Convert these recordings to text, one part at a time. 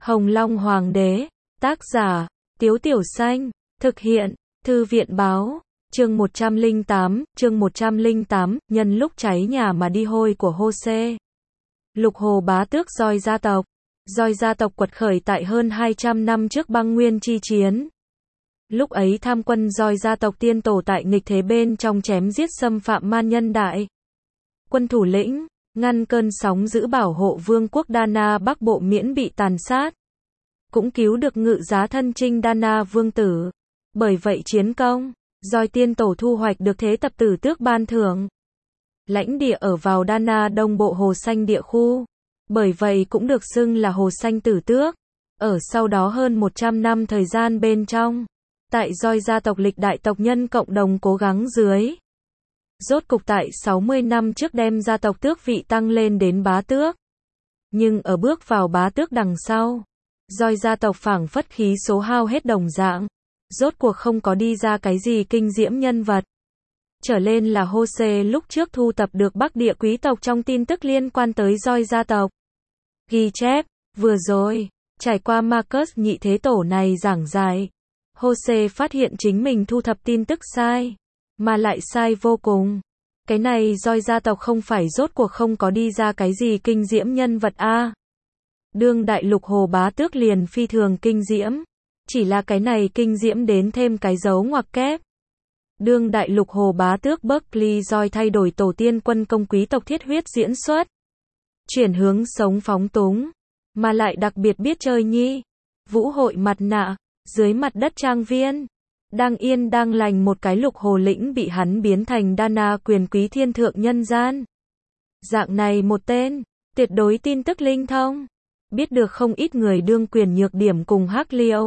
Hồng Long Hoàng đế, tác giả, Tiếu Tiểu Xanh, thực hiện, Thư viện Báo, chương 108, nhân lúc cháy nhà mà đi hôi của Hô-xê. Lục Hồ Bá Tước Doi gia tộc. Doi gia tộc quật khởi tại hơn 200 năm trước băng nguyên chi chiến. Lúc ấy tham quân Doi gia tộc tiên tổ tại nghịch thế bên trong chém giết xâm phạm man nhân đại quân thủ lĩnh, ngăn cơn sóng dữ bảo hộ vương quốc Đana Bắc Bộ miễn bị tàn sát. Cũng cứu được ngự giá thân chinh Đana vương tử. Bởi vậy chiến công, Doi tiên tổ thu hoạch được thế tập tử tước ban thưởng. Lãnh địa ở vào Đana Đông Bộ Hồ Xanh địa khu. Bởi vậy cũng được xưng là Hồ Xanh tử tước. Ở sau đó hơn 100 năm thời gian bên trong, tại Doi gia tộc lịch đại tộc nhân cộng đồng cố gắng dưới. Rốt cục tại 60 năm trước đem gia tộc tước vị tăng lên đến bá tước. Nhưng ở bước vào bá tước đằng sau, Doi gia tộc phảng phất khí số hao hết đồng dạng. Rốt cuộc không có đi ra cái gì kinh diễm nhân vật. Trở lên là Hô-xê lúc trước thu tập được Bắc địa quý tộc trong tin tức liên quan tới Doi gia tộc. Ghi chép, vừa rồi, trải qua Marcus nhị thế tổ này giảng giải, Hô-xê phát hiện chính mình thu thập tin tức sai, mà lại sai vô cùng. Cái này Doi gia tộc không phải rốt cuộc không có đi ra cái gì kinh diễm nhân vật a. Đương đại Lục Hồ Bá Tước liền phi thường kinh diễm, chỉ là cái này kinh diễm đến thêm cái dấu ngoặc kép. Đương đại Lục Hồ Bá Tước Berkeley Doi thay đổi tổ tiên quân công quý tộc thiết huyết diễn xuất, chuyển hướng sống phóng túng, mà lại đặc biệt biết chơi nhi. Vũ hội mặt nạ, dưới mặt đất trang viên, đang yên đang lành một cái Lục Hồ lĩnh bị hắn biến thành Đana quyền quý thiên thượng nhân gian. Dạng này một tên, tuyệt đối tin tức linh thông, biết được không ít người đương quyền nhược điểm cùng hắc liệu.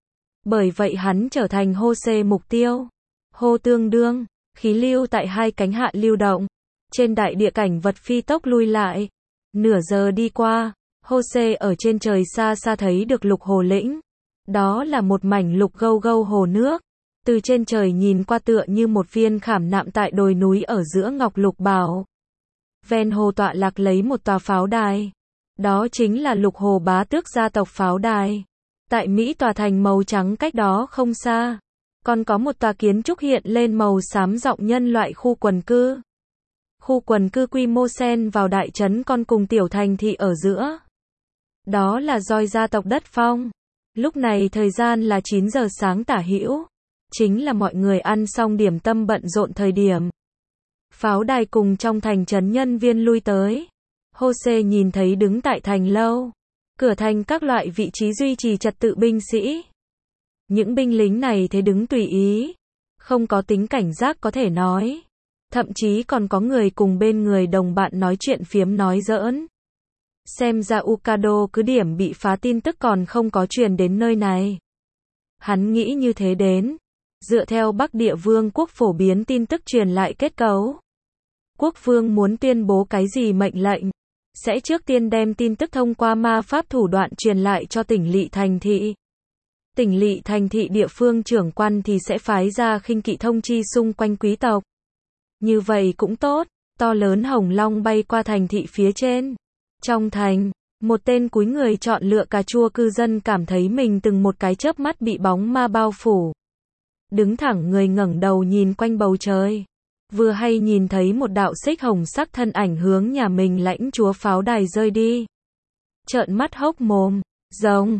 Bởi vậy hắn trở thành Hô-xê mục tiêu. Hô tương đương, khí lưu tại hai cánh hạ lưu động. Trên đại địa cảnh vật phi tốc lui lại. Nửa giờ đi qua, Hô-xê ở trên trời xa xa thấy được Lục Hồ lĩnh. Đó là một mảnh lục gâu gâu hồ nước. Từ trên trời nhìn qua tựa như một viên khảm nạm tại đồi núi ở giữa ngọc lục bảo. Ven hồ tọa lạc lấy một tòa pháo đài. Đó chính là Lục Hồ Bá Tước gia tộc pháo đài. Tại Mỹ tòa thành màu trắng cách đó không xa, còn có một tòa kiến trúc hiện lên màu xám rộng nhân loại khu quần cư. Khu quần cư quy mô xen vào đại trấn con cùng tiểu thành thị ở giữa. Đó là Doi gia tộc đất phong. Lúc này thời gian là 9 giờ sáng tả hữu. Chính là mọi người ăn xong điểm tâm bận rộn thời điểm. Pháo đài cùng trong thành trấn nhân viên lui tới. Hô-xê nhìn thấy đứng tại thành lâu, cửa thành các loại vị trí duy trì trật tự binh sĩ. Những binh lính này thế đứng tùy ý, không có tính cảnh giác có thể nói. Thậm chí còn có người cùng bên người đồng bạn nói chuyện phiếm nói giỡn. Xem ra Ukado cứ điểm bị phá tin tức còn không có truyền đến nơi này. Hắn nghĩ như thế đến. Dựa theo Bắc địa vương quốc phổ biến tin tức truyền lại kết cấu. Quốc vương muốn tuyên bố cái gì mệnh lệnh, sẽ trước tiên đem tin tức thông qua ma pháp thủ đoạn truyền lại cho tỉnh lỵ thành thị. Tỉnh lỵ thành thị địa phương trưởng quan thì sẽ phái ra khinh kỵ thông chi xung quanh quý tộc. Như vậy cũng tốt, to lớn hồng long bay qua thành thị phía trên. Trong thành, một tên cúi người chọn lựa cà chua cư dân cảm thấy mình từng một cái chớp mắt bị bóng ma bao phủ. Đứng thẳng người ngẩng đầu nhìn quanh bầu trời. Vừa hay nhìn thấy một đạo xích hồng sắc thân ảnh hướng nhà mình lãnh chúa pháo đài rơi đi. Trợn mắt hốc mồm, rồng,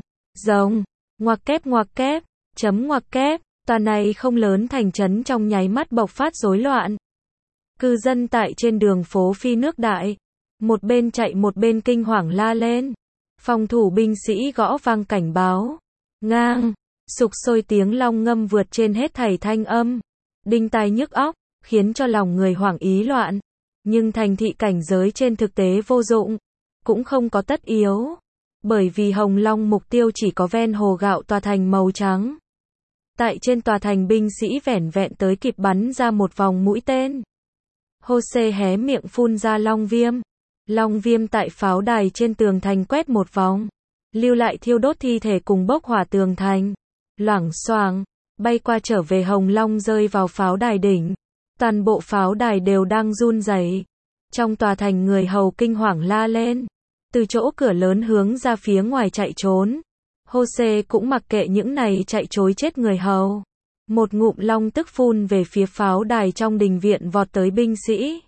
ngoặc kép, chấm ngoặc kép, tòa này không lớn thành trấn trong nháy mắt bộc phát rối loạn. Cư dân tại trên đường phố phi nước đại, một bên chạy một bên kinh hoàng la lên. Phòng thủ binh sĩ gõ vang cảnh báo. Ngang, sục sôi tiếng long ngâm vượt trên hết thảy thanh âm. Đinh tai nhức óc, khiến cho lòng người hoảng ý loạn. Nhưng thành thị cảnh giới trên thực tế vô dụng, cũng không có tất yếu. Bởi vì Hồng Long mục tiêu chỉ có ven hồ gạo tòa thành màu trắng. Tại trên tòa thành binh sĩ vẻn vẹn tới kịp bắn ra một vòng mũi tên. Hô-xê hé miệng phun ra long viêm. Long viêm tại pháo đài trên tường thành quét một vòng. Lưu lại thiêu đốt thi thể cùng bốc hỏa tường thành. Loảng xoảng, bay qua trở về Hồng Long rơi vào pháo đài đỉnh. Toàn bộ pháo đài đều đang run rẩy. Trong tòa thành người hầu kinh hoàng la lên. Từ chỗ cửa lớn hướng ra phía ngoài chạy trốn. Jose cũng mặc kệ những này chạy trối chết người hầu. Một ngụm long tức phun về phía pháo đài trong đình viện vọt tới binh sĩ.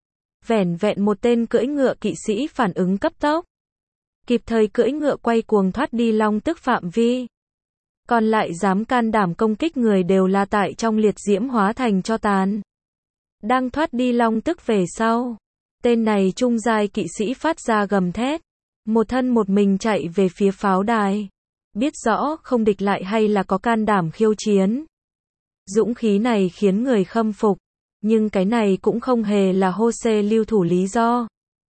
Vẻn vẹn một tên cưỡi ngựa kỵ sĩ phản ứng cấp tốc. Kịp thời cưỡi ngựa quay cuồng thoát đi long tức phạm vi. Còn lại dám can đảm công kích người đều là tại trong liệt diễm hóa thành tro tàn. Đang thoát đi long tức về sau. Tên này trung giai kỵ sĩ phát ra gầm thét. Một thân một mình chạy về phía pháo đài. Biết rõ không địch lại hay là có can đảm khiêu chiến. Dũng khí này khiến người khâm phục. Nhưng cái này cũng không hề là Jose lưu thủ lý do.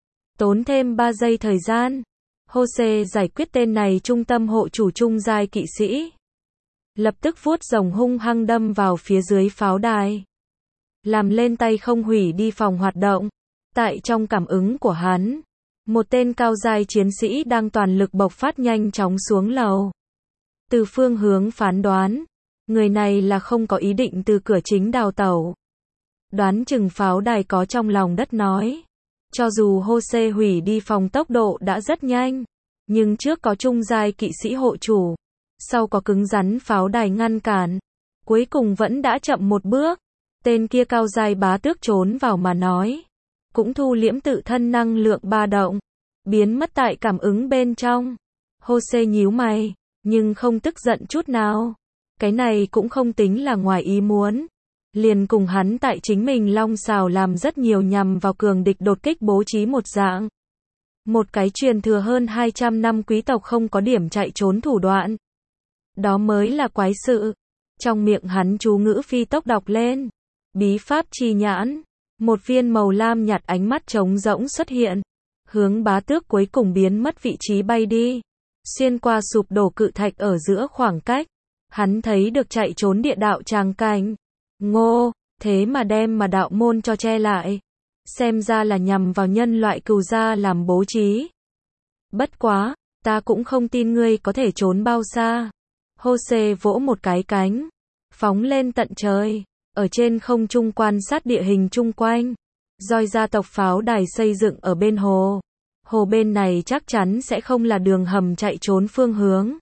Tốn thêm 3 giây thời gian. Jose giải quyết tên này trung tâm hộ chủ trung giai kỵ sĩ. Lập tức vuốt rồng hung hăng đâm vào phía dưới pháo đài. Làm lên tay không hủy đi phòng hoạt động. Tại trong cảm ứng của hắn, một tên cao giai chiến sĩ đang toàn lực bộc phát nhanh chóng xuống lầu. Từ phương hướng phán đoán, người này là không có ý định từ cửa chính đào tẩu. Đoán chừng pháo đài có trong lòng đất nói. Cho dù Jose hủy đi phòng tốc độ đã rất nhanh, nhưng trước có trung giai kỵ sĩ hộ chủ, sau có cứng rắn pháo đài ngăn cản, cuối cùng vẫn đã chậm một bước. Tên kia cao giai bá tước trốn vào mà nói, cũng thu liễm tự thân năng lượng ba động, biến mất tại cảm ứng bên trong. Jose nhíu mày, nhưng không tức giận chút nào. Cái này cũng không tính là ngoài ý muốn. Liền cùng hắn tại chính mình long xào làm rất nhiều nhằm vào cường địch đột kích bố trí một dạng. Một cái truyền thừa hơn 200 năm quý tộc không có điểm chạy trốn thủ đoạn. Đó mới là quái sự. Trong miệng hắn chú ngữ phi tốc đọc lên. Bí pháp chi nhãn. Một viên màu lam nhạt ánh mắt trống rỗng xuất hiện. Hướng bá tước cuối cùng biến mất vị trí bay đi. Xuyên qua sụp đổ cự thạch ở giữa khoảng cách. Hắn thấy được chạy trốn địa đạo tràng cảnh. Ngô, thế mà đem mà đạo môn cho che lại. Xem ra là nhằm vào nhân loại cừu gia làm bố trí. Bất quá, ta cũng không tin ngươi có thể trốn bao xa. Jose vỗ một cái cánh, phóng lên tận trời, ở trên không trung quan sát địa hình chung quanh. Roi gia tộc pháo đài xây dựng ở bên hồ. Hồ bên này chắc chắn sẽ không là đường hầm chạy trốn phương hướng.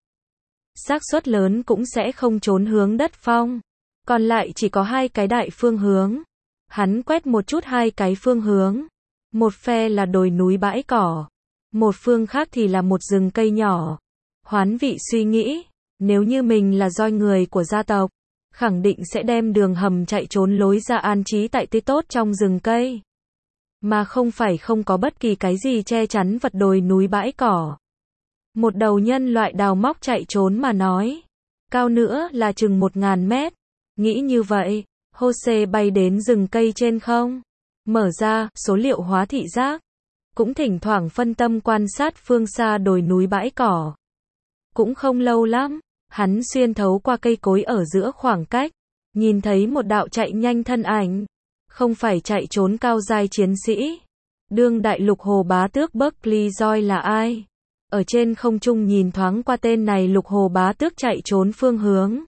Xác suất lớn cũng sẽ không trốn hướng đất phong. Còn lại chỉ có 2 cái đại phương hướng. Hắn quét một chút 2 cái phương hướng. Một phe là đồi núi bãi cỏ. Một phương khác thì là một rừng cây nhỏ. Hoán vị suy nghĩ, nếu như mình là roi người của gia tộc, khẳng định sẽ đem đường hầm chạy trốn lối ra an trí tại tươi tốt trong rừng cây. Mà không phải không có bất kỳ cái gì che chắn vật đồi núi bãi cỏ. Một đầu nhân loại đào móc chạy trốn mà nói. Cao nữa là chừng 1000 mét. Nghĩ như vậy, Jose bay đến rừng cây trên không. Mở ra, số liệu hóa thị giác. Cũng thỉnh thoảng phân tâm quan sát phương xa đồi núi bãi cỏ. Cũng không lâu lắm, hắn xuyên thấu qua cây cối ở giữa khoảng cách. Nhìn thấy một đạo chạy nhanh thân ảnh. Không phải chạy trốn cao giai chiến sĩ. Đương đại lục hồ bá tước Berkeley Joy là ai? Ở trên không trung nhìn thoáng qua tên này lục hồ bá tước chạy trốn phương hướng.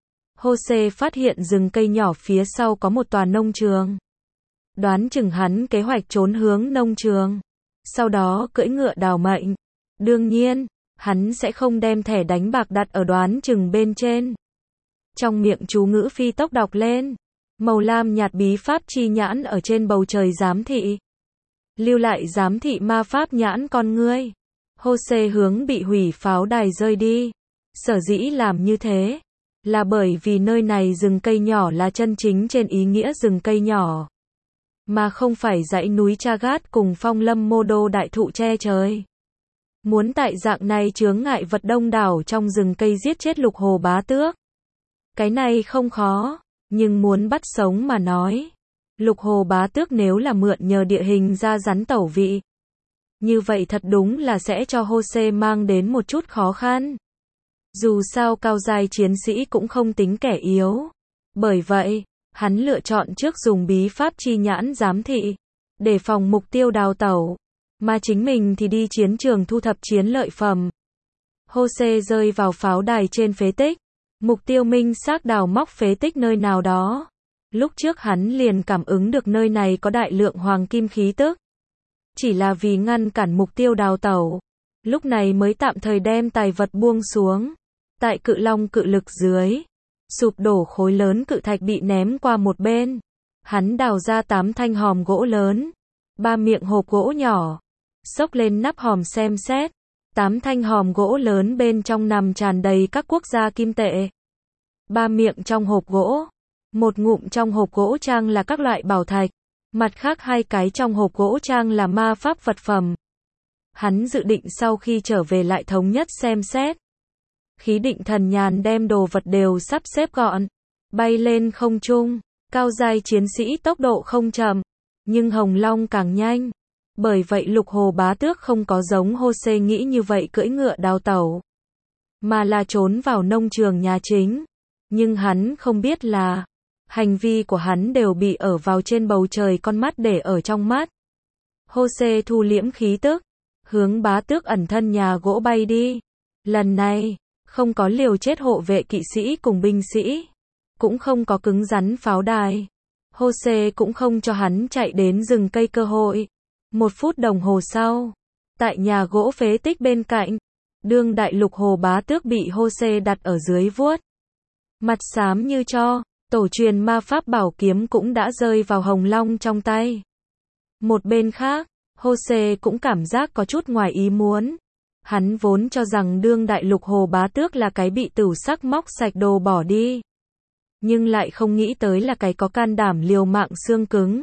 Jose phát hiện rừng cây nhỏ phía sau có một tòa nông trường. Đoán chừng hắn kế hoạch trốn hướng nông trường. Sau đó cưỡi ngựa đào mệnh. Đương nhiên, hắn sẽ không đem thẻ đánh bạc đặt ở đoán chừng bên trên. Trong miệng chú ngữ phi tốc đọc lên. Màu lam nhạt bí pháp chi nhãn ở trên bầu trời giám thị. Lưu lại giám thị ma pháp nhãn con ngươi. Jose hướng bị hủy pháo đài rơi đi. Sở dĩ làm như thế là bởi vì nơi này rừng cây nhỏ là chân chính trên ý nghĩa rừng cây nhỏ, mà không phải dãy núi Chagat cùng phong lâm mô đô đại thụ che trời. Muốn tại dạng này chướng ngại vật đông đảo trong rừng cây giết chết lục hồ bá tước. Cái này không khó, nhưng muốn bắt sống mà nói. Lục hồ bá tước nếu là mượn nhờ địa hình ra rắn tẩu vị. Như vậy thật đúng là sẽ cho Jose mang đến một chút khó khăn. Dù sao cao giai chiến sĩ cũng không tính kẻ yếu. Bởi vậy, hắn lựa chọn trước dùng bí pháp chi nhãn giám thị, để phòng mục tiêu đào tẩu, mà chính mình thì đi chiến trường thu thập chiến lợi phẩm. Jose rơi vào pháo đài trên phế tích, mục tiêu minh xác đào móc phế tích nơi nào đó. Lúc trước hắn liền cảm ứng được nơi này có đại lượng hoàng kim khí tức. Chỉ là vì ngăn cản mục tiêu đào tẩu, lúc này mới tạm thời đem tài vật buông xuống. Tại cự long cự lực dưới, sụp đổ khối lớn cự thạch bị ném qua một bên. Hắn đào ra 8 thanh hòm gỗ lớn, 3 miệng hộp gỗ nhỏ, xốc lên nắp hòm xem xét. 8 thanh hòm gỗ lớn bên trong nằm tràn đầy các quốc gia kim tệ. 3 miệng trong hộp gỗ, một ngụm trong hộp gỗ trang là các loại bảo thạch, mặt khác 2 cái trong hộp gỗ trang là ma pháp vật phẩm. Hắn dự định sau khi trở về lại thống nhất xem xét. Khí định thần nhàn đem đồ vật đều sắp xếp gọn, bay lên không trung. Cao giai chiến sĩ tốc độ không chậm, nhưng Hồng Long càng nhanh. Bởi vậy Lục Hồ Bá Tước không có giống Jose nghĩ như vậy cưỡi ngựa đào tẩu, mà là trốn vào nông trường nhà chính. Nhưng hắn không biết là, hành vi của hắn đều bị ở vào trên bầu trời con mắt để ở trong mắt. Jose thu liễm khí tức, hướng Bá Tước ẩn thân nhà gỗ bay đi. Lần này, không có liều chết hộ vệ kỵ sĩ cùng binh sĩ, cũng không có cứng rắn pháo đài. Jose cũng không cho hắn chạy đến rừng cây cơ hội. 1 phút đồng hồ sau, tại nhà gỗ phế tích bên cạnh, đương đại Lục Hồ Bá Tước bị Jose đặt ở dưới vuốt. Mặt xám như tro, tổ truyền ma pháp bảo kiếm cũng đã rơi vào Hồng Long trong tay. Một bên khác, Jose cũng cảm giác có chút ngoài ý muốn. Hắn vốn cho rằng đương đại Lục Hồ Bá Tước là cái bị tửu sắc móc sạch đồ bỏ đi. Nhưng lại không nghĩ tới là cái có can đảm liều mạng xương cứng.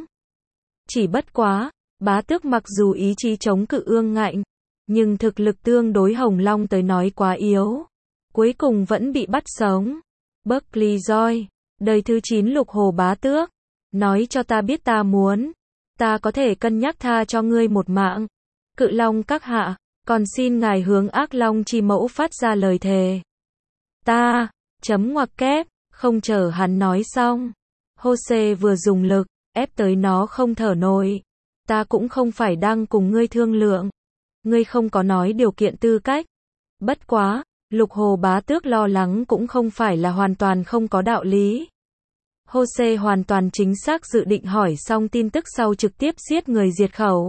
Chỉ bất quá, Bá Tước mặc dù ý chí chống cự ương ngạnh, nhưng thực lực tương đối Hồng Long tới nói quá yếu. Cuối cùng vẫn bị bắt sống. Buckley Joy, đời thứ 9 Lục Hồ Bá Tước, nói cho ta biết ta muốn. Ta có thể cân nhắc tha cho ngươi một mạng. Cự Long các hạ, còn xin ngài hướng Ác Long chi mẫu phát ra lời thề. Ta, chấm ngoặc kép, không chờ hắn nói xong. Jose vừa dùng lực, ép tới nó không thở nổi. Ta cũng không phải đang cùng ngươi thương lượng. Ngươi không có nói điều kiện tư cách. Bất quá, Lục Hồ Bá Tước lo lắng cũng không phải là hoàn toàn không có đạo lý. Jose hoàn toàn chính xác dự định hỏi xong tin tức sau trực tiếp giết người diệt khẩu.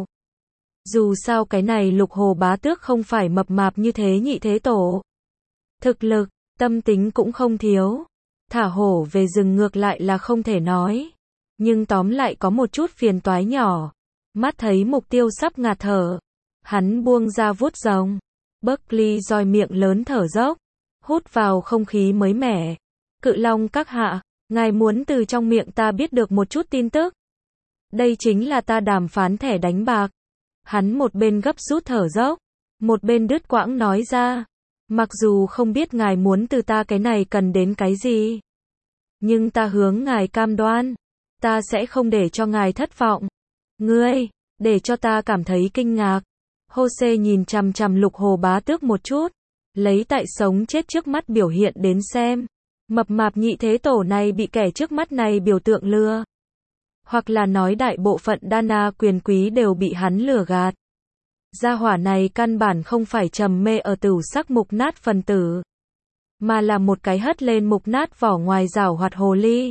Dù sao cái này Lục Hồ Bá Tước không phải mập mạp như thế nhị thế tổ. Thực lực, tâm tính cũng không thiếu. Thả hổ về rừng ngược lại là không thể nói. Nhưng tóm lại có một chút phiền toái nhỏ. Mắt thấy mục tiêu sắp ngạt thở. Hắn buông ra vuốt rồng. Buckley Joy miệng lớn thở dốc. Hút vào không khí mới mẻ. Cự Long các hạ, ngài muốn từ trong miệng ta biết được một chút tin tức. Đây chính là ta đàm phán thẻ đánh bạc. Hắn một bên gấp rút thở dốc, một bên đứt quãng nói ra. Mặc dù không biết ngài muốn từ ta cái này cần đến cái gì, nhưng ta hướng ngài cam đoan, ta sẽ không để cho ngài thất vọng. Ngươi, để cho ta cảm thấy kinh ngạc. Jose nhìn chằm chằm Lục Hồ Bá Tước một chút, lấy tại sống chết trước mắt biểu hiện đến xem. Mập mạp nhị thế tổ này bị kẻ trước mắt này biểu tượng lừa. Hoặc là nói đại bộ phận Dana quyền quý đều bị hắn lừa gạt. Gia hỏa này căn bản không phải trầm mê ở tửu sắc mục nát phần tử, mà là một cái hất lên mục nát vỏ ngoài giảo hoạt hồ ly.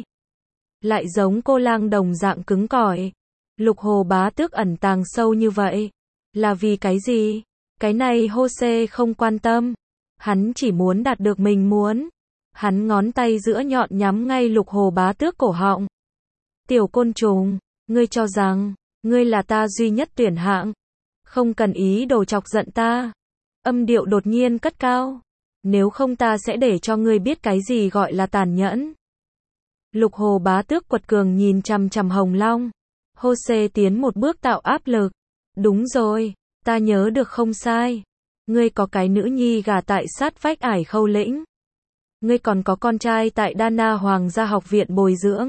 Lại giống cô lang đồng dạng cứng cỏi. Lục Hồ Bá Tước ẩn tàng sâu như vậy, là vì cái gì? Cái này Jose không quan tâm. Hắn chỉ muốn đạt được mình muốn. Hắn ngón tay giữa nhọn nhắm ngay Lục Hồ Bá Tước cổ họng. Tiểu côn trùng, ngươi cho rằng, ngươi là ta duy nhất tuyển hạng. Không cần ý đồ chọc giận ta. Âm điệu đột nhiên cất cao. Nếu không ta sẽ để cho ngươi biết cái gì gọi là tàn nhẫn. Lục Hồ Bá Tước quật cường nhìn chằm chằm Hồng Long. Jose tiến một bước tạo áp lực. Đúng rồi, ta nhớ được không sai. Ngươi có cái nữ nhi gả tại sát vách Ải Khâu lĩnh. Ngươi còn có con trai tại Dana Hoàng gia học viện bồi dưỡng.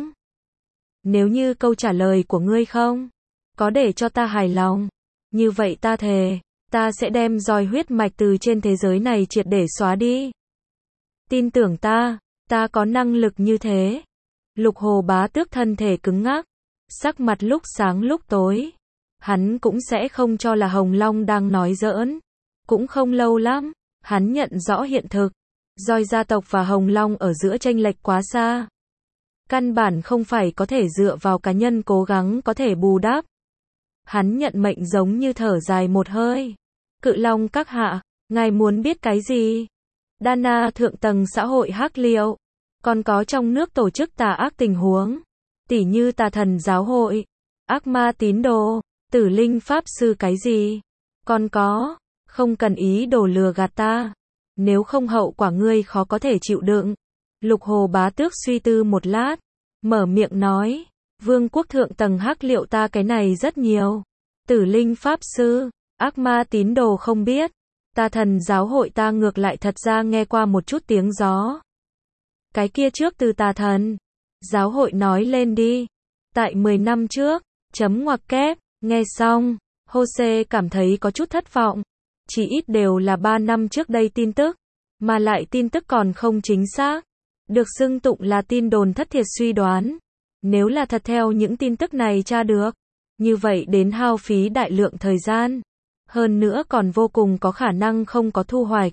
Nếu như câu trả lời của ngươi không có để cho ta hài lòng, như vậy ta thề, ta sẽ đem roi huyết mạch từ trên thế giới này triệt để xóa đi. Tin tưởng ta có năng lực như thế. Lục Hồ Bá Tước thân thể cứng ngắc, sắc mặt lúc sáng lúc tối. Hắn cũng sẽ không cho là Hồng Long đang nói giỡn. Cũng không lâu lắm, hắn nhận rõ hiện thực. Roi gia tộc và Hồng Long ở giữa chênh lệch quá xa. Căn bản không phải có thể dựa vào cá nhân cố gắng có thể bù đắp. Hắn nhận mệnh giống như thở dài một hơi. Cự Long các hạ, Ngài muốn biết cái gì? Dana thượng tầng xã hội hắc liệu. Còn có trong nước tổ chức tà ác tình huống. Tỉ như tà thần giáo hội, ác ma tín đồ, tử linh pháp sư cái gì? Còn có, không cần ý đồ lừa gạt ta. Nếu không hậu quả ngươi khó có thể chịu đựng. Lục Hồ Bá Tước suy tư một lát, mở miệng nói, vương quốc thượng tầng hắc liệu ta cái này rất nhiều. Tử linh pháp sư, ác ma tín đồ không biết. Tà thần giáo hội ta ngược lại thật ra nghe qua một chút tiếng gió. Cái kia trước từ tà thần giáo hội nói lên đi. Tại 10 năm trước, chấm ngoặc kép, nghe xong, Jose cảm thấy có chút thất vọng. Chỉ ít đều là 3 năm trước đây tin tức, mà lại tin tức còn không chính xác. Được xưng tụng là tin đồn thất thiệt suy đoán. Nếu là thật theo những tin tức này tra được, như vậy đến hao phí đại lượng thời gian. Hơn nữa còn vô cùng có khả năng không có thu hoạch.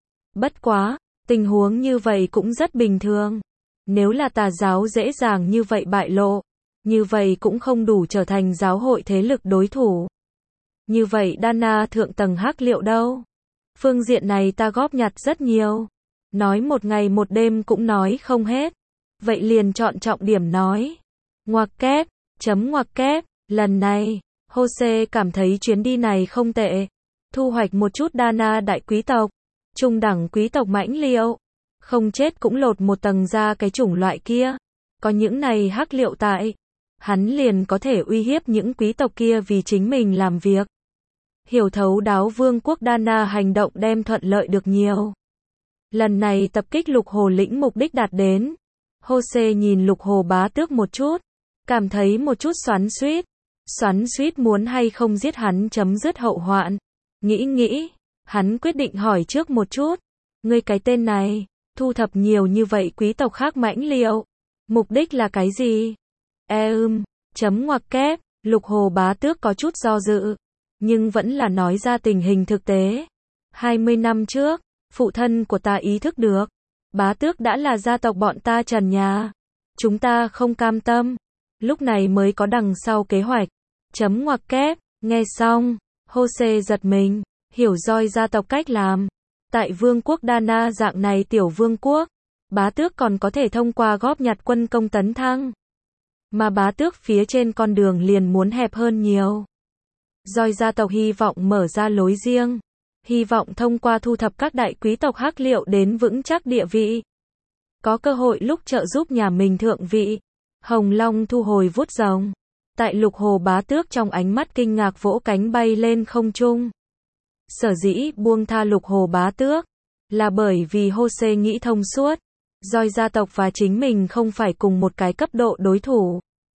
Bất quá, tình huống như vậy cũng rất bình thường. Nếu là tà giáo dễ dàng như vậy bại lộ, như vậy cũng không đủ trở thành giáo hội thế lực đối thủ. Như vậy Dana thượng tầng hắc liệu đâu? Phương diện này ta góp nhặt rất nhiều. Nói một ngày một đêm cũng nói không hết. Vậy liền chọn trọng điểm nói. Ngoặc kép, chấm ngoặc kép, lần này, Jose cảm thấy chuyến đi này không tệ. Thu hoạch một chút Dana đại quý tộc, trung đẳng quý tộc mãnh liệu. Không chết cũng lột một tầng ra cái chủng loại kia. Có những này hắc liệu tại, hắn liền có thể uy hiếp những quý tộc kia vì chính mình làm việc. Hiểu thấu đáo vương quốc Dana hành động đem thuận lợi được nhiều. Lần này tập kích Lục Hồ lĩnh mục đích đạt đến. Jose nhìn Lục Hồ Bá Tước một chút, cảm thấy một chút xoắn xuýt. Xoắn xuýt muốn hay không giết hắn chấm dứt hậu hoạn. Nghĩ, hắn quyết định hỏi trước một chút. Ngươi cái tên này, thu thập nhiều như vậy quý tộc khác mãnh liệu. Mục đích là cái gì? Chấm ngoặc kép, Lục Hồ Bá Tước có chút do dự. Nhưng vẫn là nói ra tình hình thực tế. 20 năm trước, phụ thân của ta ý thức được. Bá Tước đã là gia tộc bọn ta trần nhà. Chúng ta không cam tâm. Lúc này mới có đằng sau kế hoạch. Chấm ngoặc kép, nghe xong, Jose giật mình, hiểu roi gia tộc cách làm. Tại vương quốc Dana dạng này tiểu vương quốc, Bá Tước còn có thể thông qua góp nhặt quân công tấn thăng. Mà Bá Tước phía trên con đường liền muốn hẹp hơn nhiều. Roi gia tộc hy vọng mở ra lối riêng. Hy vọng thông qua thu thập các đại quý tộc hắc liệu đến vững chắc địa vị. Có cơ hội lúc trợ giúp nhà mình thượng vị. Hồng Long thu hồi vuốt rồng. Tại Lục Hồ Bá Tước trong ánh mắt kinh ngạc vỗ cánh bay lên không trung. Sở dĩ buông tha Lục Hồ Bá Tước, là bởi vì Jose nghĩ thông suốt. Roi gia tộc và chính mình không phải cùng một cái cấp độ đối thủ.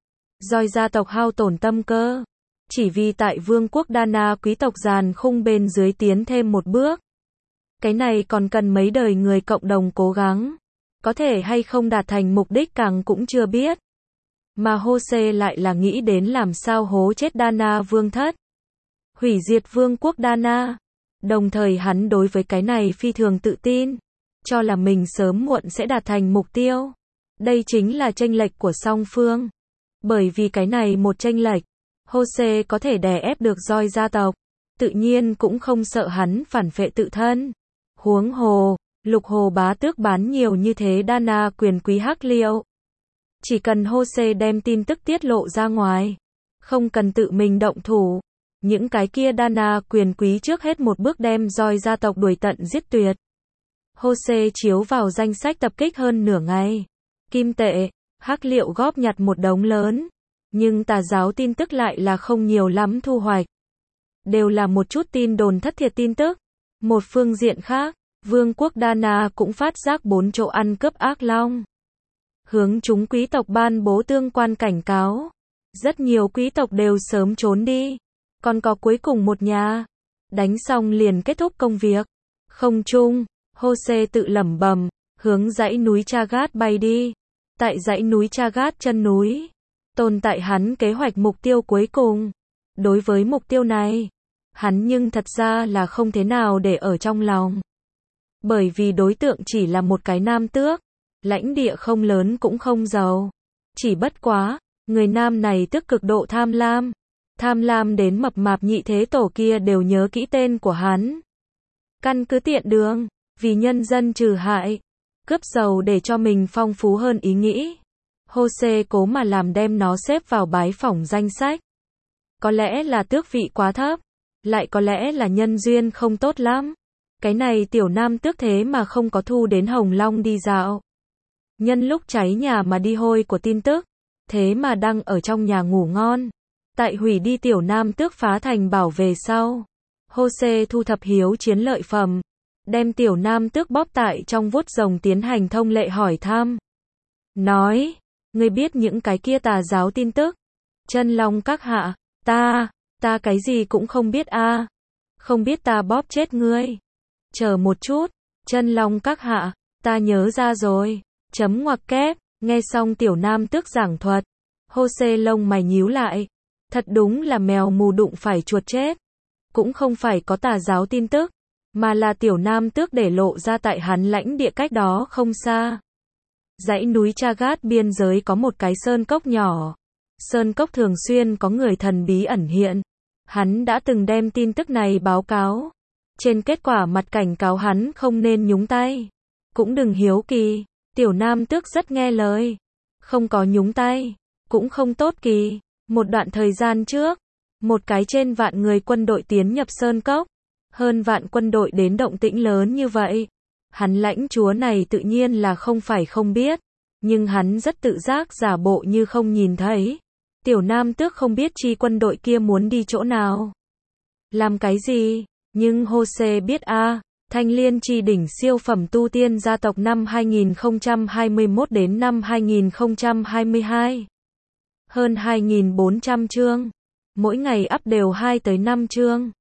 Roi gia tộc hao tổn tâm cơ. Chỉ vì tại vương quốc Dana quý tộc giàn khung bên dưới tiến thêm một bước. Cái này còn cần mấy đời người cộng đồng cố gắng. Có thể hay không đạt thành mục đích càng cũng chưa biết. Mà Jose lại là nghĩ đến làm sao hố chết Dana vương thất. Hủy diệt vương quốc Dana. Đồng thời hắn đối với cái này phi thường tự tin. Cho là mình sớm muộn sẽ đạt thành mục tiêu. Đây chính là chênh lệch của song phương. Bởi vì cái này một chênh lệch, Jose có thể đè ép được roi gia tộc. Tự nhiên cũng không sợ hắn phản phệ tự thân. Huống hồ, Lục Hồ Bá Tước bán nhiều như thế Dana quyền quý hắc liệu. Chỉ cần Jose đem tin tức tiết lộ ra ngoài. Không cần tự mình động thủ. Những cái kia Dana quyền quý trước hết một bước đem roi gia tộc đuổi tận giết tuyệt. Jose chiếu vào danh sách tập kích hơn nửa ngày. Kim tệ, hắc liệu góp nhặt một đống lớn. Nhưng tà giáo tin tức lại là không nhiều lắm thu hoạch. Đều là một chút tin đồn thất thiệt tin tức. Một phương diện khác, vương quốc Dana cũng phát giác 4 chỗ ăn cướp ác long. Hướng chúng quý tộc ban bố tương quan cảnh cáo. Rất nhiều quý tộc đều sớm trốn đi. Còn có cuối cùng một nhà. Đánh xong liền kết thúc công việc. Không chung, Jose tự lẩm bẩm, hướng dãy núi Chagat bay đi. Tại dãy núi Chagat chân núi, tồn tại hắn kế hoạch mục tiêu cuối cùng. Đối với mục tiêu này, hắn nhưng thật ra là không thế nào để ở trong lòng. Bởi vì đối tượng chỉ là một cái nam tước, lãnh địa không lớn cũng không giàu. Chỉ bất quá, người nam này tức cực độ tham lam. Tham lam đến mập mạp nhị thế tổ kia đều nhớ kỹ tên của hắn. Căn cứ tiện đường, vì nhân dân trừ hại, cướp giàu để cho mình phong phú hơn ý nghĩ. Jose cố mà làm đem nó xếp vào bái phỏng danh sách. Có lẽ là tước vị quá thấp, lại có lẽ là nhân duyên không tốt lắm. Cái này tiểu nam tước thế mà không có thu đến Hồng Long đi dạo. Nhân lúc cháy nhà mà đi hôi của tin tức, thế mà đang ở trong nhà ngủ ngon. Tại hủy đi tiểu nam tước phá thành bảo về sau. Jose thu thập hiếu chiến lợi phẩm, đem tiểu nam tước bóp tại trong vuốt rồng tiến hành thông lệ hỏi thăm. Nói, ngươi biết những cái kia tà giáo tin tức. Chân Long các hạ, ta cái gì cũng không biết a. Không biết ta bóp chết ngươi. Chờ một chút, Chân Long các hạ, ta nhớ ra rồi. Chấm ngoặc kép, nghe xong tiểu nam tước giảng thuật. Jose lông mày nhíu lại. Thật đúng là mèo mù đụng phải chuột chết. Cũng không phải có tà giáo tin tức, mà là tiểu nam tước để lộ ra tại hắn lãnh địa cách đó không xa. Dãy núi Chagat biên giới có một cái sơn cốc nhỏ. Sơn cốc thường xuyên có người thần bí ẩn hiện. Hắn đã từng đem tin tức này báo cáo. Trên kết quả mặt cảnh cáo hắn không nên nhúng tay. Cũng đừng hiếu kỳ. Tiểu nam tước rất nghe lời. Không có nhúng tay. Cũng không tốt kỳ. Một đoạn thời gian trước, một cái trên vạn người quân đội tiến nhập sơn cốc. Hơn vạn quân đội đến động tĩnh lớn như vậy. Hắn lãnh chúa này tự nhiên là không phải không biết. Nhưng hắn rất tự giác giả bộ như không nhìn thấy. Tiểu nam tước không biết chi quân đội kia muốn đi chỗ nào. Làm cái gì? Nhưng Jose biết a. Thanh Liên Chi đỉnh siêu phẩm tu tiên gia tộc năm 2021 đến năm 2022. Hơn 2.400 chương. Mỗi ngày up đều 2 tới 5 chương.